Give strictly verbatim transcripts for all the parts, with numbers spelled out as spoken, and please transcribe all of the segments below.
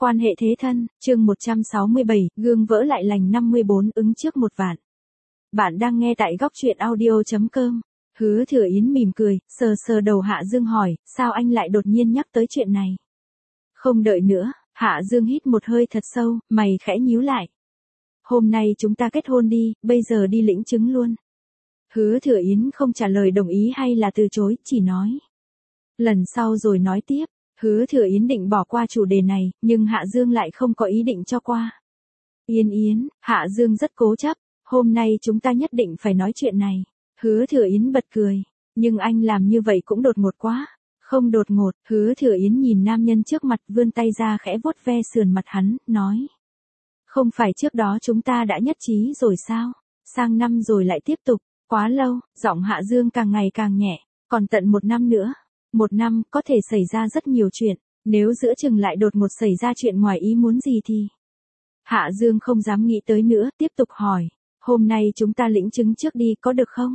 Quan hệ thế thân, chương một trăm sáu mươi bảy, gương vỡ lại lành năm mươi bốn ứng trước một vạn. Bạn đang nghe tại góc truyện audio.com. Hứa Thừa Yến mỉm cười, sờ sờ đầu Hạ Dương hỏi, sao anh lại đột nhiên nhắc tới chuyện này? Không đợi nữa, Hạ Dương hít một hơi thật sâu, mày khẽ nhíu lại. Hôm nay chúng ta kết hôn đi, bây giờ đi lĩnh chứng luôn. Hứa Thừa Yến không trả lời đồng ý hay là từ chối, chỉ nói. Lần sau rồi nói tiếp. Hứa Thừa Yến định bỏ qua chủ đề này, nhưng Hạ Dương lại không có ý định cho qua. Yên Yến, Hạ Dương rất cố chấp, hôm nay chúng ta nhất định phải nói chuyện này. Hứa Thừa Yến bật cười, nhưng anh làm như vậy cũng đột ngột quá. Không đột ngột, Hứa Thừa Yến nhìn nam nhân trước mặt vươn tay ra khẽ vuốt ve sườn mặt hắn, nói. Không phải trước đó chúng ta đã nhất trí rồi sao? Sang năm rồi lại tiếp tục, quá lâu, giọng Hạ Dương càng ngày càng nhẹ, còn tận một năm nữa. Một năm, có thể xảy ra rất nhiều chuyện, nếu giữa chừng lại đột ngột xảy ra chuyện ngoài ý muốn gì thì... Hạ Dương không dám nghĩ tới nữa, tiếp tục hỏi, hôm nay chúng ta lĩnh chứng trước đi có được không?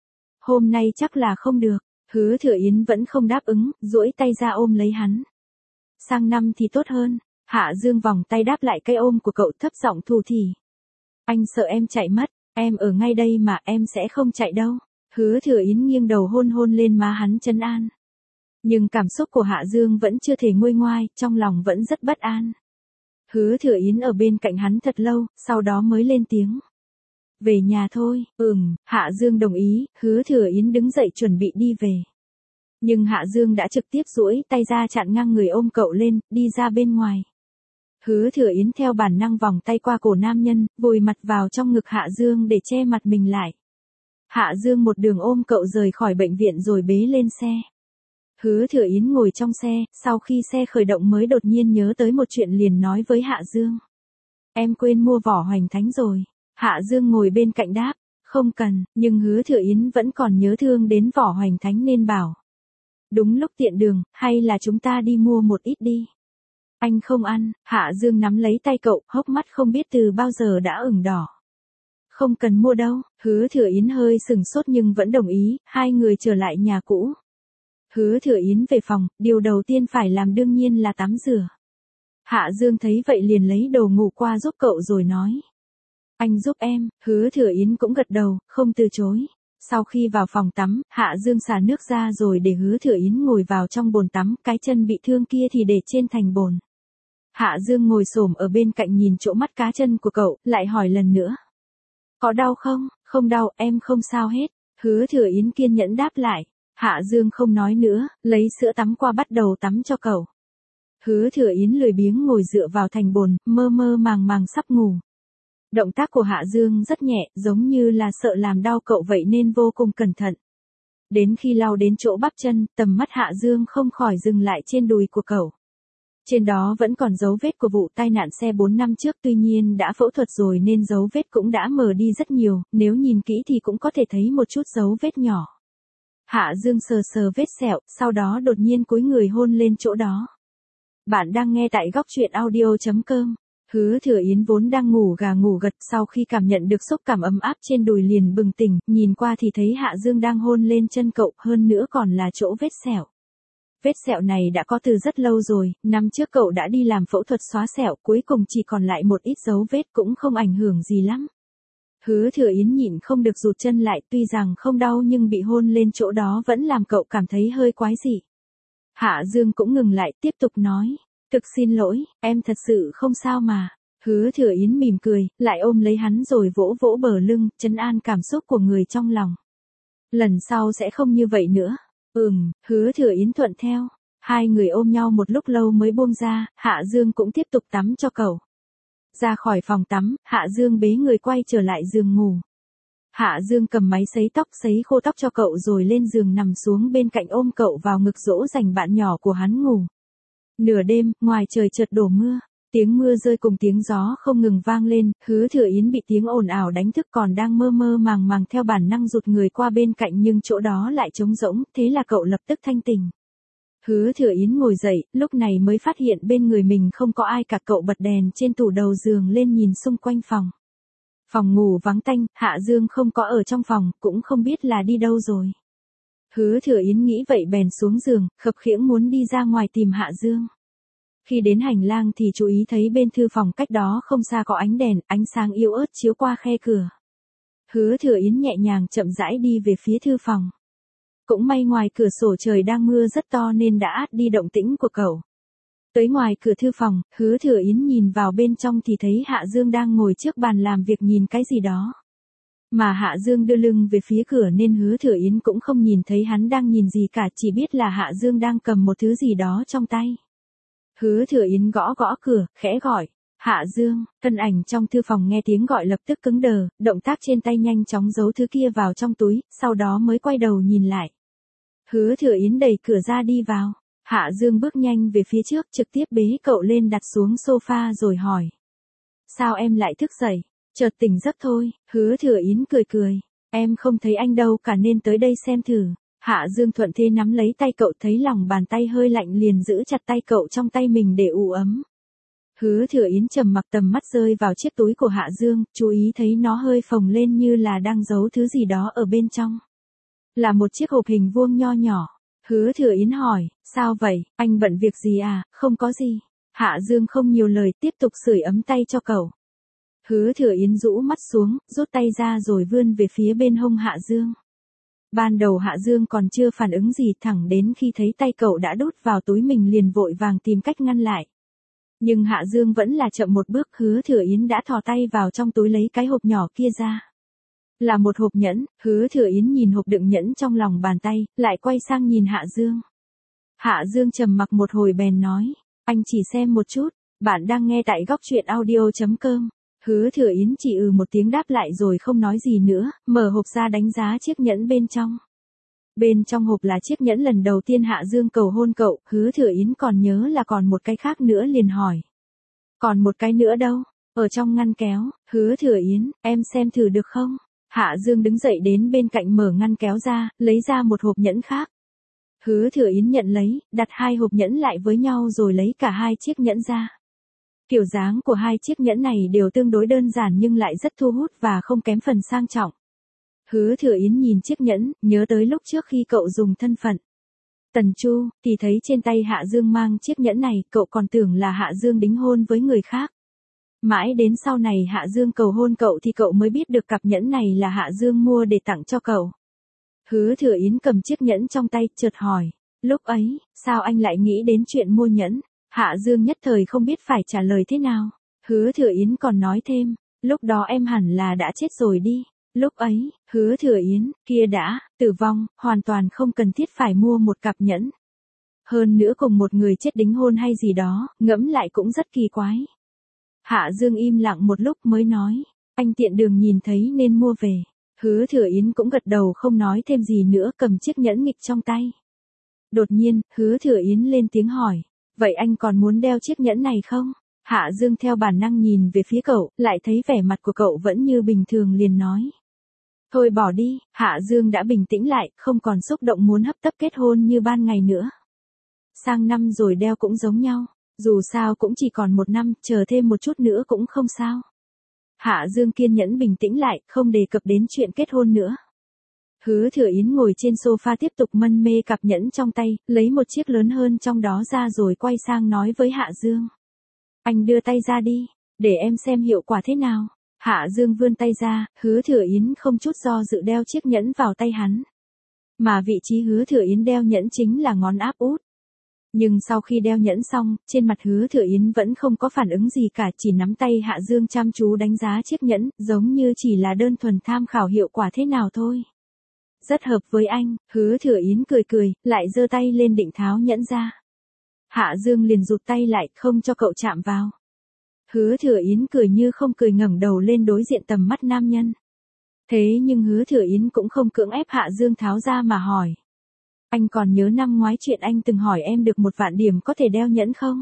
Hôm nay chắc là không được, Hứa Thừa Yến vẫn không đáp ứng, duỗi tay ra ôm lấy hắn. Sang năm thì tốt hơn, Hạ Dương vòng tay đáp lại cái ôm của cậu thấp giọng thủ thỉ. Anh sợ em chạy mất, em ở ngay đây mà em sẽ không chạy đâu. Hứa Thừa Yến nghiêng đầu hôn hôn lên má hắn trấn an. Nhưng cảm xúc của Hạ Dương vẫn chưa thể nguôi ngoai, trong lòng vẫn rất bất an. Hứa Thừa Yến ở bên cạnh hắn thật lâu, sau đó mới lên tiếng. Về nhà thôi, ừm, Hạ Dương đồng ý, Hứa Thừa Yến đứng dậy chuẩn bị đi về. Nhưng Hạ Dương đã trực tiếp duỗi tay ra chặn ngang người ôm cậu lên, đi ra bên ngoài. Hứa Thừa Yến theo bản năng vòng tay qua cổ nam nhân, vùi mặt vào trong ngực Hạ Dương để che mặt mình lại. Hạ Dương một đường ôm cậu rời khỏi bệnh viện rồi bế lên xe. Hứa Thừa Yến ngồi trong xe, sau khi xe khởi động mới đột nhiên nhớ tới một chuyện liền nói với Hạ Dương. Em quên mua vỏ hoành thánh rồi. Hạ Dương ngồi bên cạnh đáp, không cần, nhưng Hứa Thừa Yến vẫn còn nhớ thương đến vỏ hoành thánh nên bảo. Đúng lúc tiện đường, hay là chúng ta đi mua một ít đi. Anh không ăn, Hạ Dương nắm lấy tay cậu, hốc mắt không biết từ bao giờ đã ửng đỏ. Không cần mua đâu, Hứa Thừa Yến hơi sừng sốt nhưng vẫn đồng ý, hai người trở lại nhà cũ. Hứa Thừa Yến về phòng, điều đầu tiên phải làm đương nhiên là tắm rửa. Hạ Dương thấy vậy liền lấy đồ ngủ qua giúp cậu rồi nói. Anh giúp em, Hứa Thừa Yến cũng gật đầu, không từ chối. Sau khi vào phòng tắm, Hạ Dương xả nước ra rồi để Hứa Thừa Yến ngồi vào trong bồn tắm, cái chân bị thương kia thì để trên thành bồn. Hạ Dương ngồi xổm ở bên cạnh nhìn chỗ mắt cá chân của cậu, lại hỏi lần nữa. Có đau không? Không đau, em không sao hết. Hứa Thừa Yến kiên nhẫn đáp lại. Hạ Dương không nói nữa, lấy sữa tắm qua bắt đầu tắm cho cậu. Hứa Thừa Yến lười biếng ngồi dựa vào thành bồn, mơ mơ màng màng sắp ngủ. Động tác của Hạ Dương rất nhẹ, giống như là sợ làm đau cậu vậy nên vô cùng cẩn thận. Đến khi lau đến chỗ bắp chân, tầm mắt Hạ Dương không khỏi dừng lại trên đùi của cậu. Trên đó vẫn còn dấu vết của vụ tai nạn xe bốn năm trước, tuy nhiên đã phẫu thuật rồi nên dấu vết cũng đã mờ đi rất nhiều, nếu nhìn kỹ thì cũng có thể thấy một chút dấu vết nhỏ. Hạ Dương sờ sờ vết sẹo, sau đó đột nhiên cúi người hôn lên chỗ đó. Bạn đang nghe tại góc truyện audio.com. Hứa Thừa Yến vốn đang ngủ gà ngủ gật, sau khi cảm nhận được xúc cảm ấm áp trên đùi liền bừng tỉnh, nhìn qua thì thấy Hạ Dương đang hôn lên chân cậu, hơn nữa còn là chỗ vết sẹo. Vết sẹo này đã có từ rất lâu rồi, năm trước cậu đã đi làm phẫu thuật xóa sẹo, cuối cùng chỉ còn lại một ít dấu vết cũng không ảnh hưởng gì lắm. Hứa Thừa Yến nhịn không được rụt chân lại, tuy rằng không đau nhưng bị hôn lên chỗ đó vẫn làm cậu cảm thấy hơi quái dị. Hạ Dương cũng ngừng lại, tiếp tục nói, thực xin lỗi, em thật sự không sao mà. Hứa Thừa Yến mỉm cười, lại ôm lấy hắn rồi vỗ vỗ bờ lưng, trấn an cảm xúc của người trong lòng. Lần sau sẽ không như vậy nữa. Ừm, Hứa Thừa Yến thuận theo. Hai người ôm nhau một lúc lâu mới buông ra, Hạ Dương cũng tiếp tục tắm cho cậu. Ra khỏi phòng tắm, Hạ Dương bế người quay trở lại giường ngủ. Hạ Dương cầm máy sấy tóc sấy khô tóc cho cậu rồi lên giường nằm xuống bên cạnh ôm cậu vào ngực dỗ dành bạn nhỏ của hắn ngủ. Nửa đêm, ngoài trời chợt đổ mưa, tiếng mưa rơi cùng tiếng gió không ngừng vang lên, Hứa Thừa Yến bị tiếng ồn ào đánh thức còn đang mơ mơ màng màng theo bản năng rụt người qua bên cạnh nhưng chỗ đó lại trống rỗng, thế là cậu lập tức thanh tỉnh. Hứa Thừa Yến ngồi dậy, lúc này mới phát hiện bên người mình không có ai cả, cậu bật đèn trên tủ đầu giường lên nhìn xung quanh phòng. Phòng ngủ vắng tanh, Hạ Dương không có ở trong phòng, cũng không biết là đi đâu rồi. Hứa Thừa Yến nghĩ vậy bèn xuống giường, khập khiễng muốn đi ra ngoài tìm Hạ Dương. Khi đến hành lang thì chú ý thấy bên thư phòng cách đó không xa có ánh đèn, ánh sáng yếu ớt chiếu qua khe cửa. Hứa Thừa Yến nhẹ nhàng chậm rãi đi về phía thư phòng. Cũng may ngoài cửa sổ trời đang mưa rất to nên đã át đi động tĩnh của cậu. Tới ngoài cửa thư phòng, Hứa Thừa Yến nhìn vào bên trong thì thấy Hạ Dương đang ngồi trước bàn làm việc nhìn cái gì đó. Mà Hạ Dương đưa lưng về phía cửa nên Hứa Thừa Yến cũng không nhìn thấy hắn đang nhìn gì cả, chỉ biết là Hạ Dương đang cầm một thứ gì đó trong tay. Hứa Thừa Yến gõ gõ cửa, khẽ gọi, Hạ Dương, thân ảnh trong thư phòng nghe tiếng gọi lập tức cứng đờ, động tác trên tay nhanh chóng giấu thứ kia vào trong túi, sau đó mới quay đầu nhìn lại. Hứa Thừa Yến đẩy cửa ra đi vào, Hạ Dương bước nhanh về phía trước trực tiếp bế cậu lên đặt xuống sofa rồi hỏi. Sao em lại thức dậy? Chợt tỉnh giấc thôi, Hứa Thừa Yến cười cười, em không thấy anh đâu cả nên tới đây xem thử. Hạ Dương thuận thế nắm lấy tay cậu, thấy lòng bàn tay hơi lạnh liền giữ chặt tay cậu trong tay mình để ủ ấm. Hứa Thừa Yến trầm mặc, tầm mắt rơi vào chiếc túi của Hạ Dương, chú ý thấy nó hơi phồng lên như là đang giấu thứ gì đó ở bên trong. Là một chiếc hộp hình vuông nho nhỏ. Hứa Thừa Yến hỏi, sao vậy, anh bận việc gì à? Không có gì. Hạ Dương không nhiều lời, tiếp tục sưởi ấm tay cho cậu. Hứa Thừa Yến rũ mắt xuống, rút tay ra rồi vươn về phía bên hông Hạ Dương. Ban đầu Hạ Dương còn chưa phản ứng gì, thẳng đến khi thấy tay cậu đã đút vào túi mình liền vội vàng tìm cách ngăn lại. Nhưng Hạ Dương vẫn là chậm một bước, Hứa Thừa Yến đã thò tay vào trong túi lấy cái hộp nhỏ kia ra. Là một hộp nhẫn, Hứa Thừa Yến nhìn hộp đựng nhẫn trong lòng bàn tay, lại quay sang nhìn Hạ Dương. Hạ Dương trầm mặc một hồi bèn nói, anh chỉ xem một chút, bạn đang nghe tại góc truyện audio chấm com. Hứa Thừa Yến chỉ ừ một tiếng đáp lại rồi không nói gì nữa, mở hộp ra đánh giá chiếc nhẫn bên trong. Bên trong hộp là chiếc nhẫn lần đầu tiên Hạ Dương cầu hôn cậu, Hứa Thừa Yến còn nhớ là còn một cái khác nữa liền hỏi. Còn một cái nữa đâu? Ở trong ngăn kéo. Hứa Thừa Yến, em xem thử được không? Hạ Dương đứng dậy đến bên cạnh mở ngăn kéo ra, lấy ra một hộp nhẫn khác. Hứa Thừa Yến nhận lấy, đặt hai hộp nhẫn lại với nhau rồi lấy cả hai chiếc nhẫn ra. Kiểu dáng của hai chiếc nhẫn này đều tương đối đơn giản nhưng lại rất thu hút và không kém phần sang trọng. Hứa Thừa Yến nhìn chiếc nhẫn, nhớ tới lúc trước khi cậu dùng thân phận Tần Chu, thì thấy trên tay Hạ Dương mang chiếc nhẫn này, cậu còn tưởng là Hạ Dương đính hôn với người khác. Mãi đến sau này Hạ Dương cầu hôn cậu thì cậu mới biết được cặp nhẫn này là Hạ Dương mua để tặng cho cậu. Hứa Thừa Yến cầm chiếc nhẫn trong tay, chợt hỏi, lúc ấy, sao anh lại nghĩ đến chuyện mua nhẫn? Hạ Dương nhất thời không biết phải trả lời thế nào. Hứa Thừa Yến còn nói thêm, lúc đó em hẳn là đã chết rồi đi. Lúc ấy, Hứa Thừa Yến, kia đã, tử vong, hoàn toàn không cần thiết phải mua một cặp nhẫn. Hơn nữa cùng một người chết đính hôn hay gì đó, ngẫm lại cũng rất kỳ quái. Hạ Dương im lặng một lúc mới nói, anh tiện đường nhìn thấy nên mua về. Hứa Thừa Yến cũng gật đầu không nói thêm gì nữa, cầm chiếc nhẫn nghịch trong tay. Đột nhiên, Hứa Thừa Yến lên tiếng hỏi, vậy anh còn muốn đeo chiếc nhẫn này không? Hạ Dương theo bản năng nhìn về phía cậu, lại thấy vẻ mặt của cậu vẫn như bình thường liền nói. Thôi bỏ đi, Hạ Dương đã bình tĩnh lại, không còn xúc động muốn hấp tấp kết hôn như ban ngày nữa. Sang năm rồi đeo cũng giống nhau, dù sao cũng chỉ còn một năm, chờ thêm một chút nữa cũng không sao. Hạ Dương kiên nhẫn bình tĩnh lại, không đề cập đến chuyện kết hôn nữa. Hứa Thừa Yến ngồi trên sofa tiếp tục mân mê cặp nhẫn trong tay, lấy một chiếc lớn hơn trong đó ra rồi quay sang nói với Hạ Dương. Anh đưa tay ra đi, để em xem hiệu quả thế nào. Hạ Dương vươn tay ra, Hứa Thừa Yến không chút do dự đeo chiếc nhẫn vào tay hắn. Mà vị trí Hứa Thừa Yến đeo nhẫn chính là ngón áp út. Nhưng sau khi đeo nhẫn xong, trên mặt Hứa Thừa Yến vẫn không có phản ứng gì cả, chỉ nắm tay Hạ Dương chăm chú đánh giá chiếc nhẫn, giống như chỉ là đơn thuần tham khảo hiệu quả thế nào thôi. Rất hợp với anh, Hứa Thừa Yến cười cười, lại giơ tay lên định tháo nhẫn ra. Hạ Dương liền rụt tay lại, không cho cậu chạm vào. Hứa Thừa Yến cười như không cười, ngẩng đầu lên đối diện tầm mắt nam nhân. Thế nhưng Hứa Thừa Yến cũng không cưỡng ép Hạ Dương tháo ra mà hỏi. Anh còn nhớ năm ngoái chuyện anh từng hỏi em được một vạn điểm có thể đeo nhẫn không?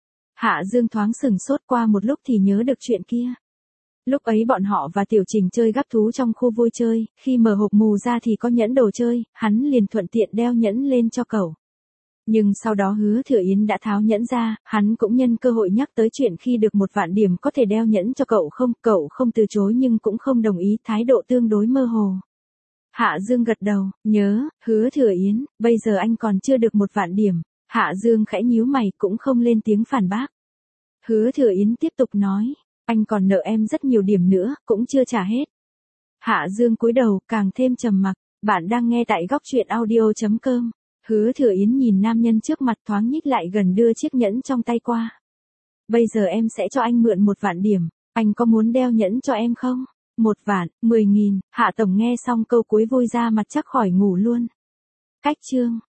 Hạ Dương thoáng sừng sốt, qua một lúc thì nhớ được chuyện kia. Lúc ấy bọn họ và Tiểu Trình chơi gắp thú trong khu vui chơi, khi mở hộp mù ra thì có nhẫn đồ chơi, hắn liền thuận tiện đeo nhẫn lên cho cậu. Nhưng sau đó Hứa Thừa Yến đã tháo nhẫn ra, hắn cũng nhân cơ hội nhắc tới chuyện khi được một vạn điểm có thể đeo nhẫn cho cậu không, cậu không từ chối nhưng cũng không đồng ý, thái độ tương đối mơ hồ. Hạ Dương gật đầu, nhớ, Hứa Thừa Yến, bây giờ anh còn chưa được một vạn điểm. Hạ Dương khẽ nhíu mày cũng không lên tiếng phản bác. Hứa Thừa Yến tiếp tục nói, anh còn nợ em rất nhiều điểm nữa, cũng chưa trả hết. Hạ Dương cúi đầu, càng thêm trầm mặc. Bạn đang nghe tại góc truyện audio chấm com. Hứa Thừa Yến nhìn nam nhân trước mặt thoáng nhích lại gần đưa chiếc nhẫn trong tay qua. Bây giờ em sẽ cho anh mượn một vạn điểm, anh có muốn đeo nhẫn cho em không? Một vạn, mười nghìn, Hạ Tổng nghe xong câu cuối vui ra mặt chắc khỏi ngủ luôn. Cách chương